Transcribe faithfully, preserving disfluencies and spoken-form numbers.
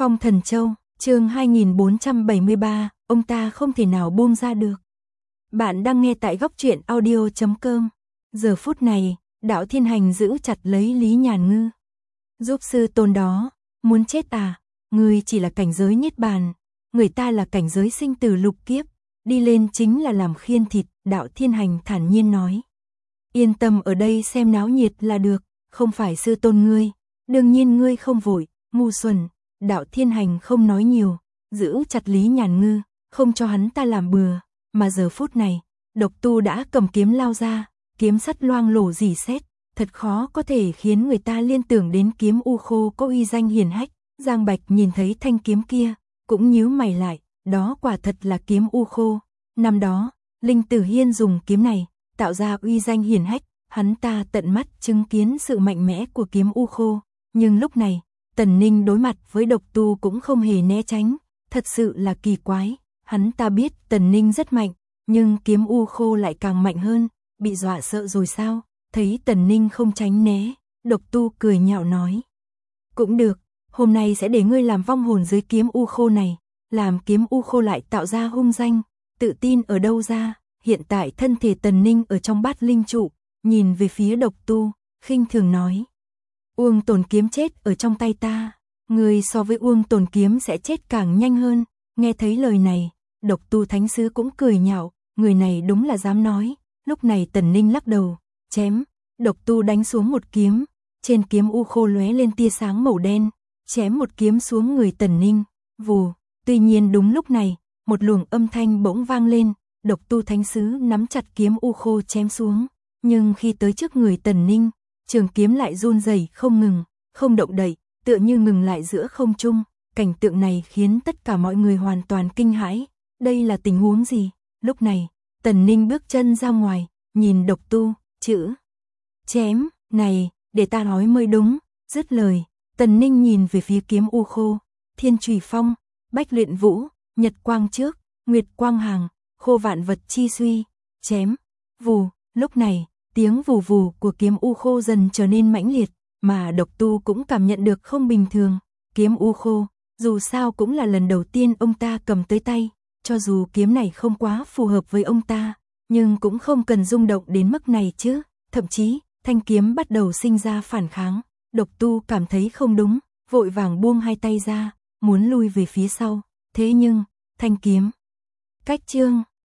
Phong Thần Châu, chương hai nghìn bốn trăm bảy mươi ba, ông ta không thể nào buông ra được. Bạn đang nghe tại góc truyện audio chấm com. Giờ phút này, Đạo Thiên Hành giữ chặt lấy Lý Nhàn Ngư. Giúp sư tôn đó, muốn chết à? Ngươi chỉ là cảnh giới niết bàn, người ta là cảnh giới sinh tử lục kiếp, đi lên chính là làm khiên thịt, Đạo Thiên Hành thản nhiên nói. Yên tâm ở đây xem náo nhiệt là được, không phải sư tôn ngươi, đương nhiên ngươi không vội, ngu xuẩn. Đạo Thiên Hành không nói nhiều, giữ chặt Lý Nhàn Ngư, không cho hắn ta làm bừa, mà giờ phút này, Độc Tu đã cầm kiếm lao ra, kiếm sắt loang lổ rỉ sét, thật khó có thể khiến người ta liên tưởng đến kiếm U Khô có uy danh hiển hách. Giang Bạch nhìn thấy thanh kiếm kia, cũng nhíu mày lại, đó quả thật là kiếm U Khô. Năm đó, Linh Tử Hiên dùng kiếm này, tạo ra uy danh hiển hách, hắn ta tận mắt chứng kiến sự mạnh mẽ của kiếm U Khô, nhưng lúc này, Tần Ninh đối mặt với Độc Tu cũng không hề né tránh, thật sự là kỳ quái, hắn ta biết Tần Ninh rất mạnh, nhưng kiếm U Khô lại càng mạnh hơn, bị dọa sợ rồi sao? Thấy Tần Ninh không tránh né, Độc Tu cười nhạo nói. Cũng được, hôm nay sẽ để ngươi làm vong hồn dưới kiếm U Khô này, làm kiếm U Khô lại tạo ra hung danh, tự tin ở đâu ra? Hiện tại thân thể Tần Ninh ở trong bát linh trụ, nhìn về phía Độc Tu, khinh thường nói. Uông Tồn kiếm chết ở trong tay ta, người so với Uông Tồn kiếm sẽ chết càng nhanh hơn. Nghe thấy lời này, Độc Tu thánh sứ cũng cười nhạo, người này đúng là dám nói. Lúc này Tần Ninh lắc đầu, chém, Độc Tu đánh xuống một kiếm, trên kiếm U Khô lóe lên tia sáng màu đen, chém một kiếm xuống người Tần Ninh, vù. Tuy nhiên đúng lúc này, một luồng âm thanh bỗng vang lên, Độc Tu thánh sứ nắm chặt kiếm U Khô chém xuống, nhưng khi tới trước người Tần Ninh, trường kiếm lại run rẩy không ngừng, không động đậy, tựa như ngừng lại giữa không trung. Cảnh tượng này khiến tất cả mọi người hoàn toàn kinh hãi. Đây là tình huống gì? Lúc này, Tần Ninh bước chân ra ngoài, nhìn Độc Tu, chữ chém này, để ta nói mới đúng. Dứt lời, Tần Ninh nhìn về phía kiếm U Khô, Thiên Chùy Phong, Bách Luyện Vũ, Nhật Quang Trước, Nguyệt Quang Hàng, Khô Vạn Vật Chi Suy, chém, vù. Lúc này, tiếng vù vù của kiếm U Khô dần trở nên mãnh liệt, mà Độc Tu cũng cảm nhận được không bình thường. Kiếm U Khô, dù sao cũng là lần đầu tiên ông ta cầm tới tay, cho dù kiếm này không quá phù hợp với ông ta, nhưng cũng không cần rung động đến mức này chứ. Thậm chí, thanh kiếm bắt đầu sinh ra phản kháng. Độc Tu cảm thấy không đúng, vội vàng buông hai tay ra, muốn lui về phía sau. Thế nhưng, thanh kiếm cách chương